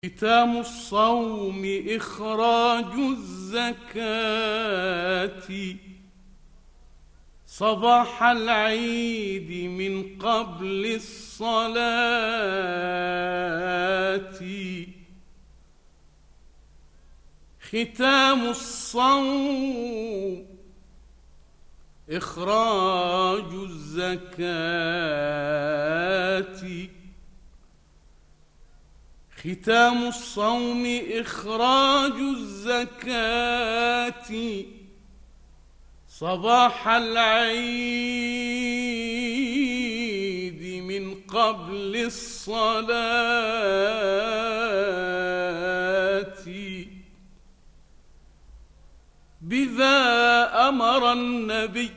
ختام الصوم إخراج الزكاة صباح العيد من قبل الصلاة. ختام الصوم إخراج الزكاة. ختام الصوم إخراج الزكاة صباح العيد من قبل الصلاة. بذا أمر النبي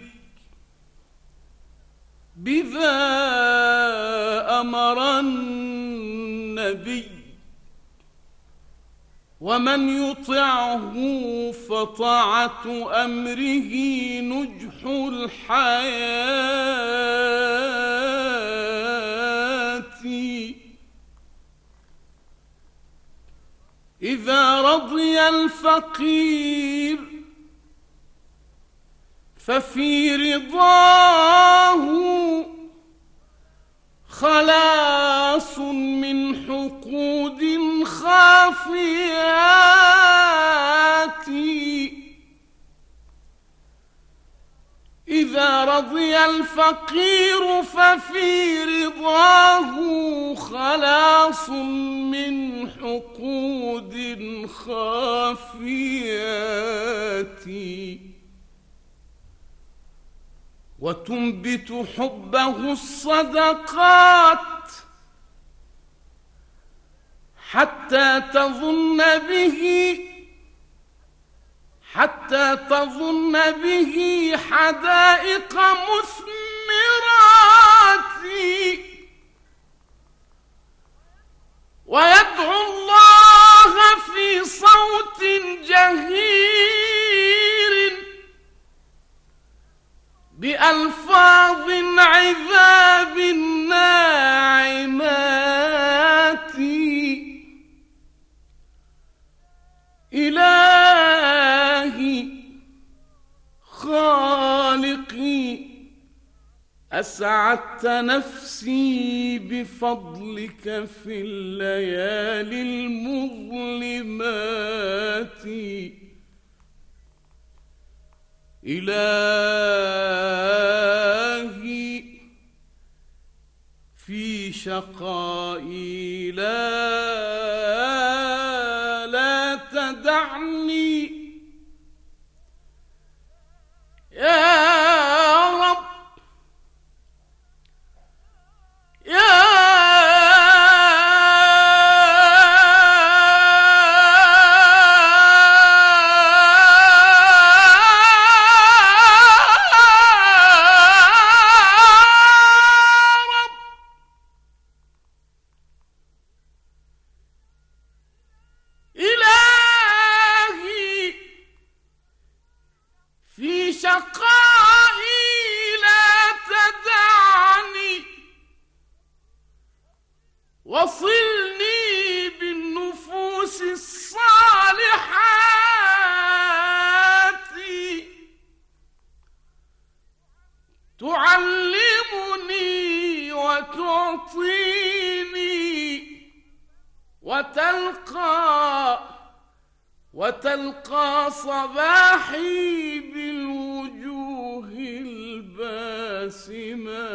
ومن يطعه فطاعة أمره نجح الحياة. إذا رضي الفقير ففي رضاه خلاص من حقود خافيات. إذا رضي الفقير ففي رضاه خلاص من حقود خافيات. وتنبت حبه الصدقات حتى تظن به حدائق مثمرات. ويدعو الله في صوت جهير بألفاظ عذاب ناعمات. إلهي خالقي أسعدت نفسي بفضلك في الليالي المظلمات. إلهي في شقائي لا تدعني يا رب يا في شقائي لا تدعني وصلني بالنفوس الصالحات. تعلمني وتعطيني وتلقى صباحي بالوجوه الباسمات.